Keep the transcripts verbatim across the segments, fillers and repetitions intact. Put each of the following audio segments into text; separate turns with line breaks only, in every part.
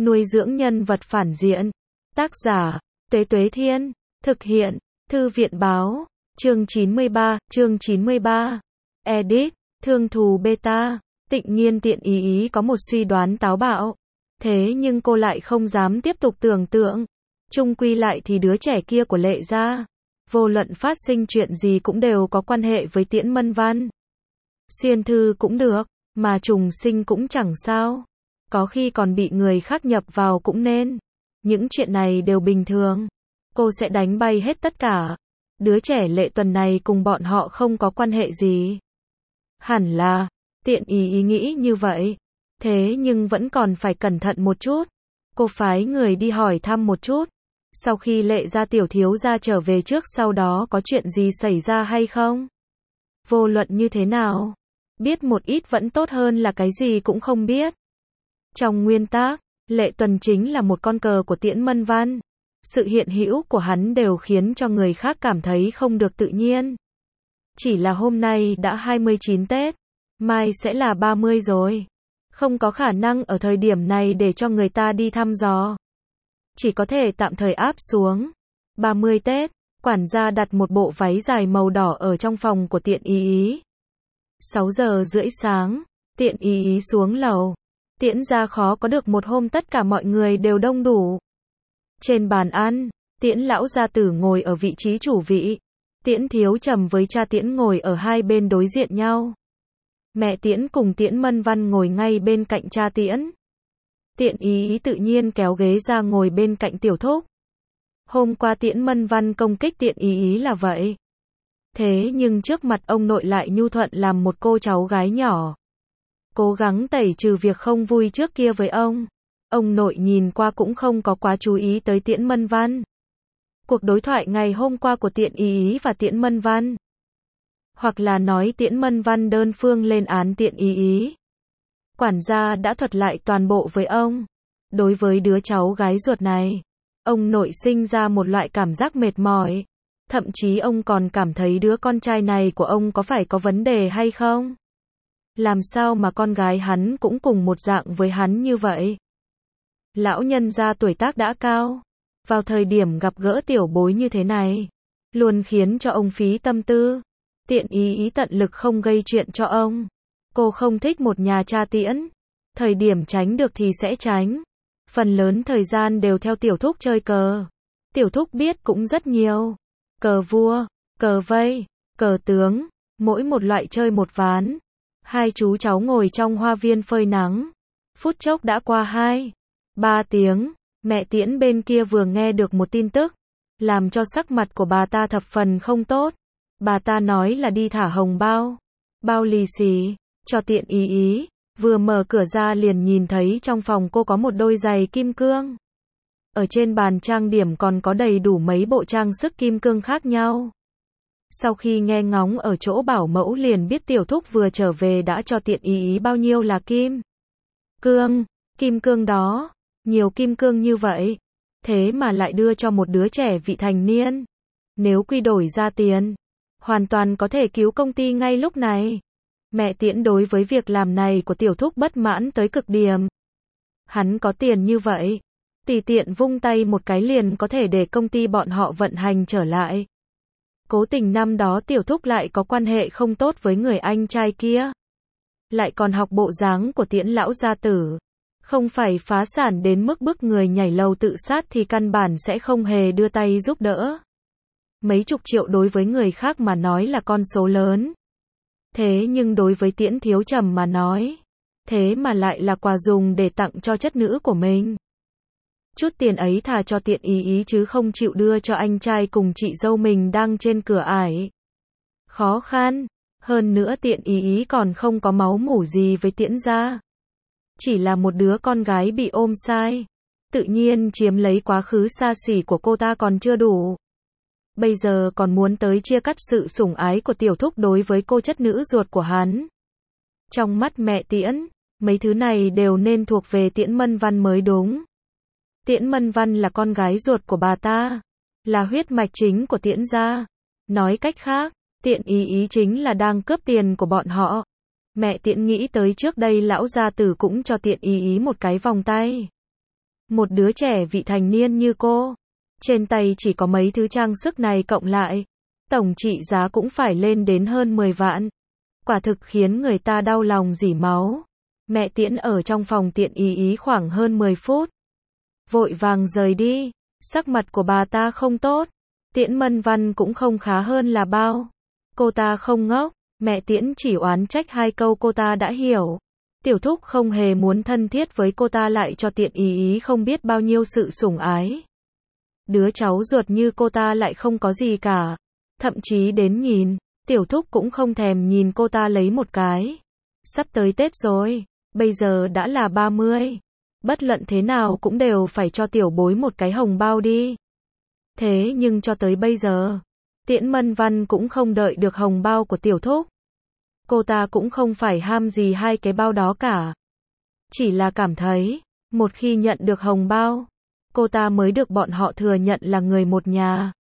Nuôi dưỡng nhân vật phản diện. Tác giả, Tuế Tuế Thiên. Thực hiện, Thư viện Báo. Chương chín mươi ba, chương chín mươi ba. Edit, Thương thù beta. Tịnh Nhiên Tiện Ý Ý có một suy đoán táo bạo. Thế nhưng cô lại không dám tiếp tục tưởng tượng. Chung quy lại thì đứa trẻ kia của Lệ gia, vô luận phát sinh chuyện gì cũng đều có quan hệ với Tiễn Mân Văn. Xuyên thư cũng được, mà trùng sinh cũng chẳng sao. Có khi còn bị người khác nhập vào cũng nên. Những chuyện này đều bình thường. Cô sẽ đánh bay hết tất cả. Đứa trẻ Lệ Tuần này cùng bọn họ không có quan hệ gì. Hẳn là, Tiện Ý Ý nghĩ như vậy. Thế nhưng vẫn còn phải cẩn thận một chút. Cô phái người đi hỏi thăm một chút. Sau khi Lệ gia tiểu thiếu gia trở về trước sau đó có chuyện gì xảy ra hay không? Vô luận như thế nào? Biết một ít vẫn tốt hơn là cái gì cũng không biết. Trong nguyên tắc, Lệ Tuần chính là một con cờ của Tiễn Mân Văn. Sự hiện hữu của hắn đều khiến cho người khác cảm thấy không được tự nhiên. Chỉ là hôm nay đã hai mươi chín Tết, mai sẽ là ba mươi rồi. Không có khả năng ở thời điểm này để cho người ta đi thăm dò. Chỉ có thể tạm thời áp xuống. ba mươi Tết, quản gia đặt một bộ váy dài màu đỏ ở trong phòng của Tiện Ý Ý. sáu giờ rưỡi sáng, Tiện Ý Ý xuống lầu. Tiễn gia khó có được một hôm tất cả mọi người đều đông đủ. Trên bàn ăn, Tiễn lão gia tử ngồi ở vị trí chủ vị. Tiễn thiếu trầm với cha Tiễn ngồi ở hai bên đối diện nhau. Mẹ Tiễn cùng Tiễn Mân Văn ngồi ngay bên cạnh cha Tiễn. Tiện Ý Ý tự nhiên kéo ghế ra ngồi bên cạnh tiểu thúc. Hôm qua Tiễn Mân Văn công kích Tiện Ý Ý là vậy. Thế nhưng trước mặt ông nội lại nhu thuận làm một cô cháu gái nhỏ. Cố gắng tẩy trừ việc không vui trước kia với ông. Ông nội nhìn qua cũng không có quá chú ý tới Tiễn Mân Văn. Cuộc đối thoại ngày hôm qua của Tiện Ý Ý và Tiễn Mân Văn. Hoặc là nói Tiễn Mân Văn đơn phương lên án Tiện Ý Ý. Quản gia đã thuật lại toàn bộ với ông. Đối với đứa cháu gái ruột này, ông nội sinh ra một loại cảm giác mệt mỏi. Thậm chí ông còn cảm thấy đứa con trai này của ông có phải có vấn đề hay không? Làm sao mà con gái hắn cũng cùng một dạng với hắn như vậy? Lão nhân gia tuổi tác đã cao. Vào thời điểm gặp gỡ tiểu bối như thế này, luôn khiến cho ông phí tâm tư. Tiện Ý Ý tận lực không gây chuyện cho ông. Cô không thích một nhà cha Tiễn. Thời điểm tránh được thì sẽ tránh. Phần lớn thời gian đều theo tiểu thúc chơi cờ. Tiểu thúc biết cũng rất nhiều. Cờ vua, cờ vây, cờ tướng, mỗi một loại chơi một ván. Hai chú cháu ngồi trong hoa viên phơi nắng. Phút chốc đã qua hai, ba tiếng. Mẹ Tiễn bên kia vừa nghe được một tin tức, làm cho sắc mặt của bà ta thập phần không tốt. Bà ta nói là đi thả hồng bao, bao lì xì cho Tiện Ý Ý. Vừa mở cửa ra liền nhìn thấy trong phòng cô có một đôi giày kim cương. Ở trên bàn trang điểm còn có đầy đủ mấy bộ trang sức kim cương khác nhau. Sau khi nghe ngóng ở chỗ bảo mẫu liền biết tiểu thúc vừa trở về đã cho Tiện Ý Ý bao nhiêu là kim cương. Kim cương đó, nhiều kim cương như vậy, thế mà lại đưa cho một đứa trẻ vị thành niên. Nếu quy đổi ra tiền, hoàn toàn có thể cứu công ty ngay lúc này. Mẹ Tiễn đối với việc làm này của tiểu thúc bất mãn tới cực điểm. Hắn có tiền như vậy, tùy tiện vung tay một cái liền có thể để công ty bọn họ vận hành trở lại. Cố tình năm đó tiểu thúc lại có quan hệ không tốt với người anh trai kia. Lại còn học bộ dáng của Tiễn lão gia tử. Không phải phá sản đến mức bức người nhảy lầu tự sát thì căn bản sẽ không hề đưa tay giúp đỡ. Mấy chục triệu đối với người khác mà nói là con số lớn. Thế nhưng đối với Tiễn thiếu trầm mà nói, thế mà lại là quà dùng để tặng cho chất nữ của mình. Chút tiền ấy thà cho Tiện Ý Ý chứ không chịu đưa cho anh trai cùng chị dâu mình đang trên cửa ải. Khó khăn, hơn nữa Tiện Ý Ý còn không có máu mủ gì với Tiễn gia. Chỉ là một đứa con gái bị ôm sai. Tự nhiên chiếm lấy quá khứ xa xỉ của cô ta còn chưa đủ. Bây giờ còn muốn tới chia cắt sự sủng ái của tiểu thúc đối với cô chất nữ ruột của hắn. Trong mắt mẹ Tiễn, mấy thứ này đều nên thuộc về Tiễn Mân Văn mới đúng. Tiễn Mân Văn là con gái ruột của bà ta, là huyết mạch chính của Tiễn gia. Nói cách khác, Tiện Ý Ý chính là đang cướp tiền của bọn họ. Mẹ Tiễn nghĩ tới trước đây lão gia tử cũng cho Tiện Ý Ý một cái vòng tay. Một đứa trẻ vị thành niên như cô, trên tay chỉ có mấy thứ trang sức này cộng lại, tổng trị giá cũng phải lên đến hơn mười vạn. Quả thực khiến người ta đau lòng rỉ máu. Mẹ Tiễn ở trong phòng Tiện Ý Ý khoảng hơn mười phút. Vội vàng rời đi, sắc mặt của bà ta không tốt. Tiễn Mân Văn cũng không khá hơn là bao. Cô ta không ngốc, mẹ Tiễn chỉ oán trách hai câu cô ta đã hiểu. Tiểu thúc không hề muốn thân thiết với cô ta lại cho Tiện Ý Ý không biết bao nhiêu sự sủng ái. Đứa cháu ruột như cô ta lại không có gì cả. Thậm chí đến nhìn, tiểu thúc cũng không thèm nhìn cô ta lấy một cái. Sắp tới Tết rồi, bây giờ đã là ba mươi. Bất luận thế nào cũng đều phải cho tiểu bối một cái hồng bao đi. Thế nhưng cho tới bây giờ, Tiễn Mân Văn cũng không đợi được hồng bao của tiểu thúc. Cô ta cũng không phải ham gì hai cái bao đó cả. Chỉ là cảm thấy, một khi nhận được hồng bao, cô ta mới được bọn họ thừa nhận là người một nhà.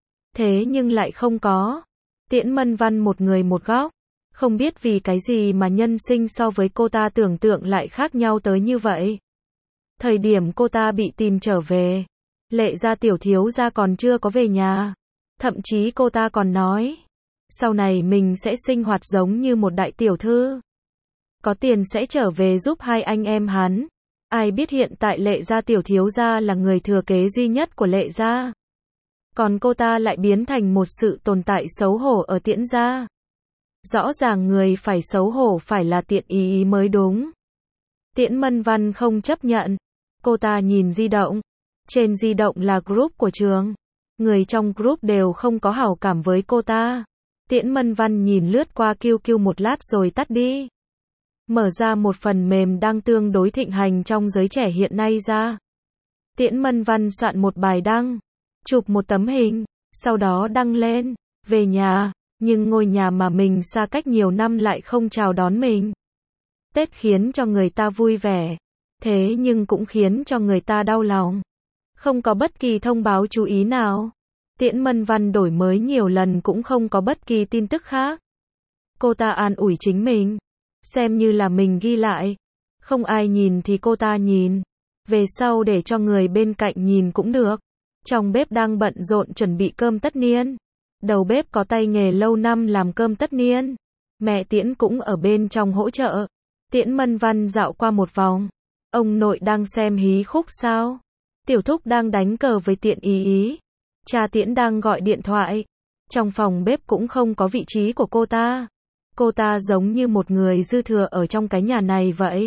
Thế nhưng lại không có. Tiễn Mân Văn một người một góc. Không biết vì cái gì mà nhân sinh so với cô ta tưởng tượng lại khác nhau tới như vậy. Thời điểm cô ta bị tìm trở về, Lệ gia tiểu thiếu gia còn chưa có về nhà. Thậm chí cô ta còn nói, sau này mình sẽ sinh hoạt giống như một đại tiểu thư. Có tiền sẽ trở về giúp hai anh em hắn. Ai biết hiện tại Lệ gia tiểu thiếu gia là người thừa kế duy nhất của Lệ gia. Còn cô ta lại biến thành một sự tồn tại xấu hổ ở Tiễn gia. Rõ ràng người phải xấu hổ phải là Tiện Ý Ý mới đúng. Tiễn Mân Văn không chấp nhận. Cô ta nhìn di động. Trên di động là group của trường. Người trong group đều không có hảo cảm với cô ta. Tiễn Mân Văn nhìn lướt qua Q Q một lát rồi tắt đi. Mở ra một phần mềm đang tương đối thịnh hành trong giới trẻ hiện nay ra. Tiễn Mân Văn soạn một bài đăng. Chụp một tấm hình. Sau đó đăng lên. Về nhà. Nhưng ngôi nhà mà mình xa cách nhiều năm lại không chào đón mình. Tết khiến cho người ta vui vẻ. Thế nhưng cũng khiến cho người ta đau lòng. Không có bất kỳ thông báo chú ý nào. Tiễn Mân Văn đổi mới nhiều lần cũng không có bất kỳ tin tức khác. Cô ta an ủi chính mình. Xem như là mình ghi lại. Không ai nhìn thì cô ta nhìn. Về sau để cho người bên cạnh nhìn cũng được. Trong bếp đang bận rộn chuẩn bị cơm tất niên. Đầu bếp có tay nghề lâu năm làm cơm tất niên. Mẹ Tiễn cũng ở bên trong hỗ trợ. Tiễn Mân Văn dạo qua một vòng. Ông nội đang xem hí khúc sao? Tiểu thúc đang đánh cờ với Tiện Ý Ý. Cha Tiễn đang gọi điện thoại. Trong phòng bếp cũng không có vị trí của cô ta. Cô ta giống như một người dư thừa ở trong cái nhà này vậy.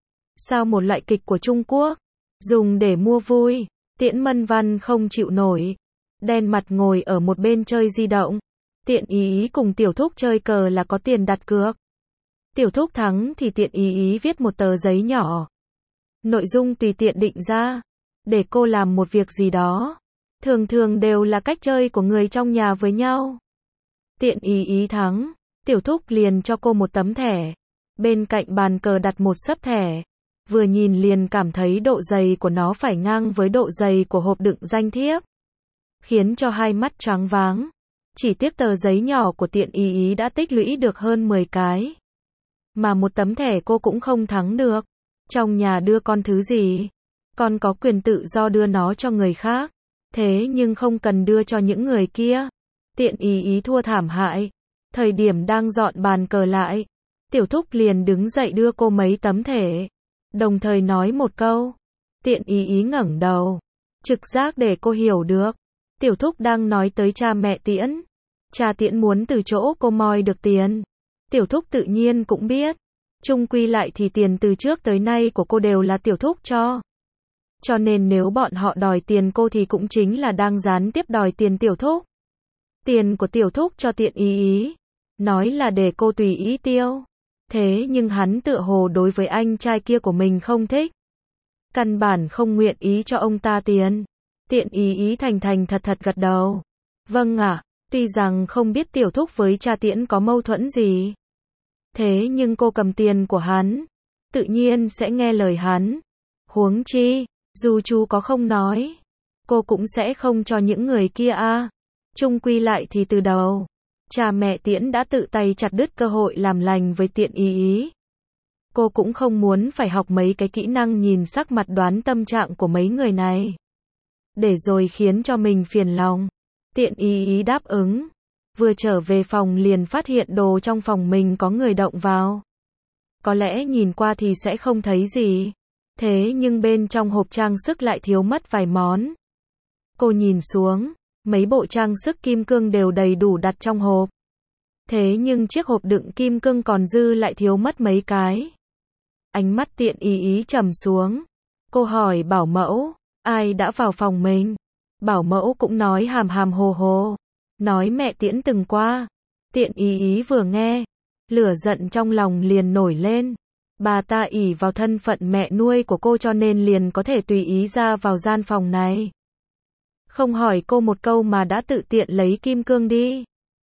Sao một loại kịch của Trung Quốc? Dùng để mua vui. Tiễn Mân Văn không chịu nổi. Đen mặt ngồi ở một bên chơi di động. Tiện Ý Ý cùng tiểu thúc chơi cờ là có tiền đặt cược. Tiểu thúc thắng thì Tiện Ý Ý viết một tờ giấy nhỏ. Nội dung tùy tiện định ra. Để cô làm một việc gì đó. Thường thường đều là cách chơi của người trong nhà với nhau. Tiện Ý Ý thắng. Tiểu thúc liền cho cô một tấm thẻ. Bên cạnh bàn cờ đặt một xấp thẻ. Vừa nhìn liền cảm thấy độ dày của nó phải ngang với độ dày của hộp đựng danh thiếp. Khiến cho hai mắt choáng váng. Chỉ tiếc tờ giấy nhỏ của Tiện Ý Ý đã tích lũy được hơn mười cái. Mà một tấm thẻ cô cũng không thắng được. Trong nhà đưa con thứ gì? Con có quyền tự do đưa nó cho người khác. Thế nhưng không cần đưa cho những người kia. Tiện Ý Ý thua thảm hại. Thời điểm đang dọn bàn cờ lại. Tiểu thúc liền đứng dậy đưa cô mấy tấm thẻ. Đồng thời nói một câu. Tiện Ý Ý ngẩng đầu. Trực giác để cô hiểu được. Tiểu thúc đang nói tới cha mẹ Tiễn. Cha Tiễn muốn từ chỗ cô moi được tiền. Tiểu thúc tự nhiên cũng biết. Chung quy lại thì tiền từ trước tới nay của cô đều là tiểu thúc cho. Cho nên nếu bọn họ đòi tiền cô thì cũng chính là đang gián tiếp đòi tiền tiểu thúc. Tiền của tiểu thúc cho Tiện Ý Ý. Nói là để cô tùy ý tiêu. Thế nhưng hắn tựa hồ đối với anh trai kia của mình không thích. Căn bản không nguyện ý cho ông ta tiền. Tiện Ý Ý thành thành thật thật gật đầu. Vâng ạ, tuy rằng không biết tiểu thúc với cha Tiễn có mâu thuẫn gì. Thế nhưng cô cầm tiền của hắn. Tự nhiên sẽ nghe lời hắn. Huống chi, dù chú có không nói. Cô cũng sẽ không cho những người kia a. Chung quy lại thì từ đầu. Cha mẹ Tiễn đã tự tay chặt đứt cơ hội làm lành với Tiện Ý Ý. Cô cũng không muốn phải học mấy cái kỹ năng nhìn sắc mặt đoán tâm trạng của mấy người này. Để rồi khiến cho mình phiền lòng. Tiện ý ý đáp ứng. Vừa trở về phòng liền phát hiện đồ trong phòng mình có người động vào. Có lẽ nhìn qua thì sẽ không thấy gì. Thế nhưng bên trong hộp trang sức lại thiếu mất vài món. Cô nhìn xuống, mấy bộ trang sức kim cương đều đầy đủ đặt trong hộp. Thế nhưng chiếc hộp đựng kim cương còn dư lại thiếu mất mấy cái. Ánh mắt tiện ý ý trầm xuống. Cô hỏi bảo mẫu, ai đã vào phòng mình? Bảo mẫu cũng nói hàm hàm hồ hồ. Nói mẹ Tiễn từng qua. Tiện ý ý vừa nghe, lửa giận trong lòng liền nổi lên. Bà ta ỷ vào thân phận mẹ nuôi của cô cho nên liền có thể tùy ý ra vào gian phòng này. Không hỏi cô một câu mà đã tự tiện lấy kim cương đi.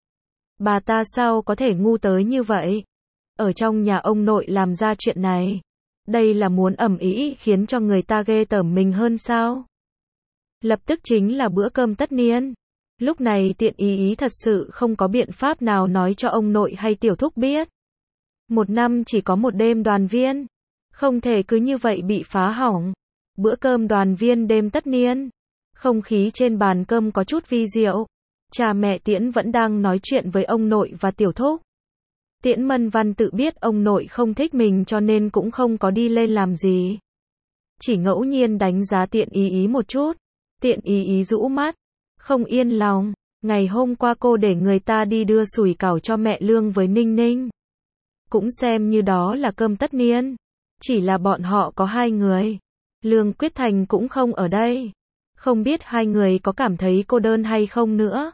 Bà ta sao có thể ngu tới như vậy? Ở trong nhà ông nội làm ra chuyện này. Đây là muốn ầm ĩ khiến cho người ta ghê tởm mình hơn sao? Lập tức chính là bữa cơm tất niên. Lúc này tiện ý ý thật sự không có biện pháp nào nói cho ông nội hay tiểu thúc biết. Một năm chỉ có một đêm đoàn viên. Không thể cứ như vậy bị phá hỏng. Bữa cơm đoàn viên đêm tất niên. Không khí trên bàn cơm có chút vi diệu. Cha mẹ Tiễn vẫn đang nói chuyện với ông nội và tiểu thúc. Tiễn Mân Văn tự biết ông nội không thích mình cho nên cũng không có đi lên làm gì. Chỉ ngẫu nhiên đánh giá tiện ý ý một chút. Tiện ý ý rũ mắt. Không yên lòng. Ngày hôm qua cô để người ta đi đưa sủi cảo cho mẹ Lương với Ninh Ninh. Cũng xem như đó là cơm tất niên. Chỉ là bọn họ có hai người. Lương Quyết Thành cũng không ở đây. Không biết hai người có cảm thấy cô đơn hay không nữa.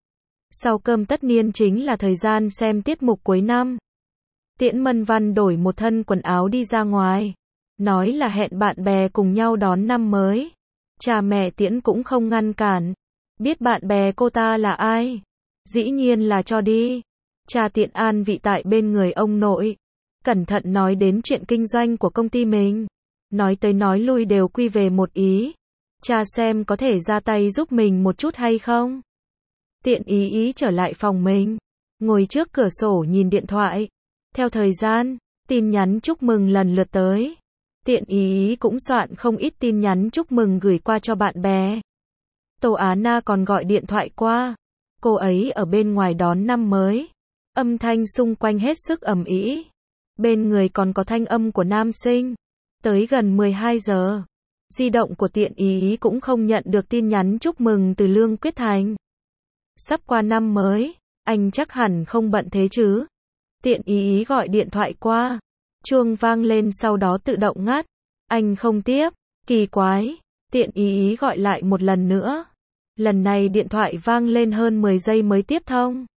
Sau cơm tất niên chính là thời gian xem tiết mục cuối năm. Tiễn Mân Văn đổi một thân quần áo đi ra ngoài. Nói là hẹn bạn bè cùng nhau đón năm mới. Cha mẹ Tiễn cũng không ngăn cản. Biết bạn bè cô ta là ai? Dĩ nhiên là cho đi. Cha Tiện an vị tại bên người ông nội. Cẩn thận nói đến chuyện kinh doanh của công ty mình. Nói tới nói lui đều quy về một ý. Cha xem có thể ra tay giúp mình một chút hay không? Tiện ý ý trở lại phòng mình. Ngồi trước cửa sổ nhìn điện thoại. Theo thời gian, tin nhắn chúc mừng lần lượt tới. Tiện ý ý cũng soạn không ít tin nhắn chúc mừng gửi qua cho bạn bè. Tô Á Na còn gọi điện thoại qua. Cô ấy ở bên ngoài đón năm mới. Âm thanh xung quanh hết sức ầm ĩ. Bên người còn có thanh âm của nam sinh. Tới gần mười hai giờ. Di động của tiện ý ý cũng không nhận được tin nhắn chúc mừng từ Lương Quyết Thành. Sắp qua năm mới, anh chắc hẳn không bận thế chứ. Tiện ý ý gọi điện thoại qua. Chuông vang lên sau đó tự động ngắt. Anh không tiếp. Kỳ quái. Tiện ý ý gọi lại một lần nữa. Lần này điện thoại vang lên hơn mười giây mới tiếp thông.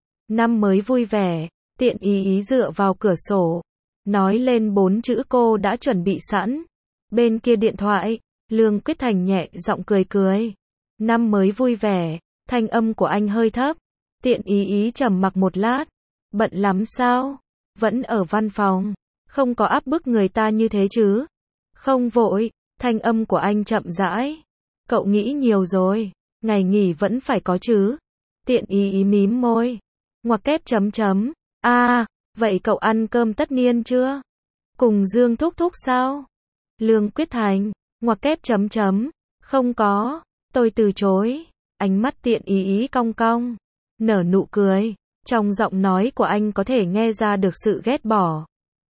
Năm mới vui vẻ. Tiện ý ý dựa vào cửa sổ. Nói lên bốn chữ cô đã chuẩn bị sẵn. Bên kia điện thoại, Lương Quyết Thành nhẹ giọng cười cười. Năm mới vui vẻ. Thanh âm của anh hơi thấp. Tiện ý ý trầm mặc một lát. Bận lắm sao? Vẫn ở văn phòng. Không có áp bức người ta như thế chứ. Không vội. Thanh âm của anh chậm rãi. Cậu nghĩ nhiều rồi. Ngày nghỉ vẫn phải có chứ. Tiện ý ý mím môi. Ngoặc kép chấm chấm. À, vậy cậu ăn cơm tất niên chưa? Cùng Dương Thúc Thúc sao? Lương Quyết Thành. Ngoặc kép chấm chấm. Không có. Tôi từ chối. Ánh mắt tiện ý ý cong cong. Nở nụ cười. Trong giọng nói của anh có thể nghe ra được sự ghét bỏ.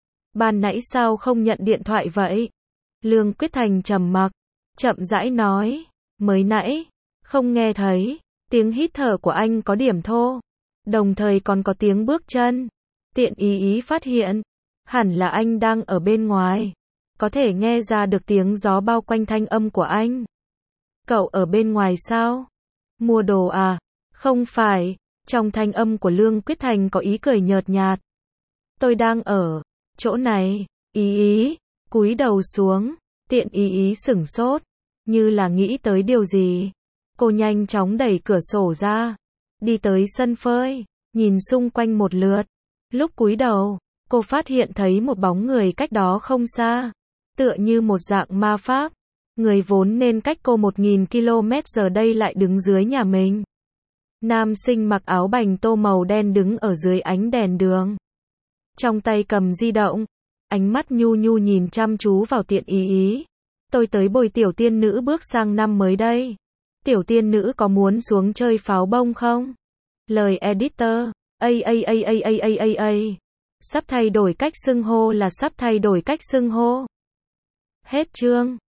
Ban nãy sao không nhận điện thoại vậy? Lương Quyết Thành trầm mặc. Chậm rãi nói. Mới nãy. Không nghe thấy. Tiếng hít thở của anh có điểm thô. Đồng thời còn có tiếng bước chân. Tiện ý ý phát hiện. Hẳn là anh đang ở bên ngoài. Có thể nghe ra được tiếng gió bao quanh thanh âm của anh. Cậu ở bên ngoài sao? Mua đồ à? Không phải. Trong thanh âm của Lương Quyết Thành có ý cười nhợt nhạt. Tôi đang ở chỗ này. Ý ý. Cúi đầu xuống. Tiện ý ý sửng sốt. Như là nghĩ tới điều gì. Cô nhanh chóng đẩy cửa sổ ra. Đi tới sân phơi. Nhìn xung quanh một lượt. Lúc cúi đầu, cô phát hiện thấy một bóng người cách đó không xa. Tựa như một dạng ma pháp. Người vốn nên cách cô một nghìn ki lô mét giờ đây lại đứng dưới nhà mình. Nam sinh mặc áo bành tô màu đen đứng ở dưới ánh đèn đường. Trong tay cầm di động. Ánh mắt nhu nhu nhìn chăm chú vào Tiện Ý Ý. Tôi tới bồi tiểu tiên nữ bước sang năm mới đây. Tiểu tiên nữ có muốn xuống chơi pháo bông không? Lời editor. A a a a a a a a. Sắp thay đổi cách xưng hô là sắp thay đổi cách xưng hô. Hết chương.